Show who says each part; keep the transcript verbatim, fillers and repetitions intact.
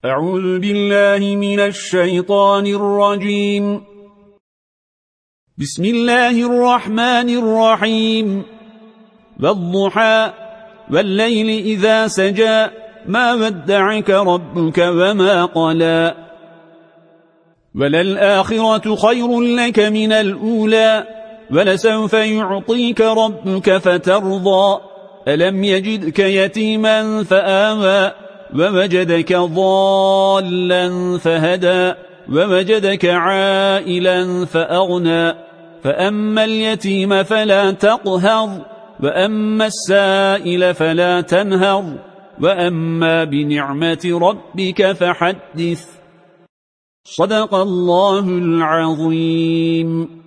Speaker 1: أعوذ بالله من الشيطان الرجيم. بسم الله الرحمن الرحيم. والضحى والليل إذا سجى ما ودعك ربك وما قلى وللآخرة خير لك من الأولى ولسوف يعطيك ربك فترضى ألم يجدك يتيما فآوى ووجدك ضالا فهدى ووجدك عائلا فأغنى فأما اليتيم فلا تقهر وأما السائل فلا تنهر وأما بنعمة ربك فحدث. صدق الله العظيم.